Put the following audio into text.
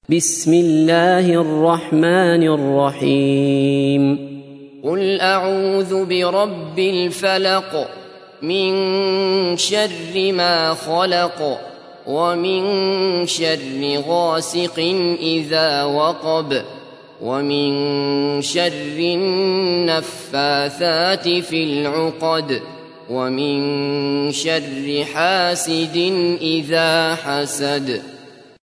بسم الله الرحمن الرحيم. قل أعوذ برب الفلق من شر ما خلق ومن شر غاسق إذا وقب ومن شر النفاثات في العقد ومن شر حاسد إذا حسد.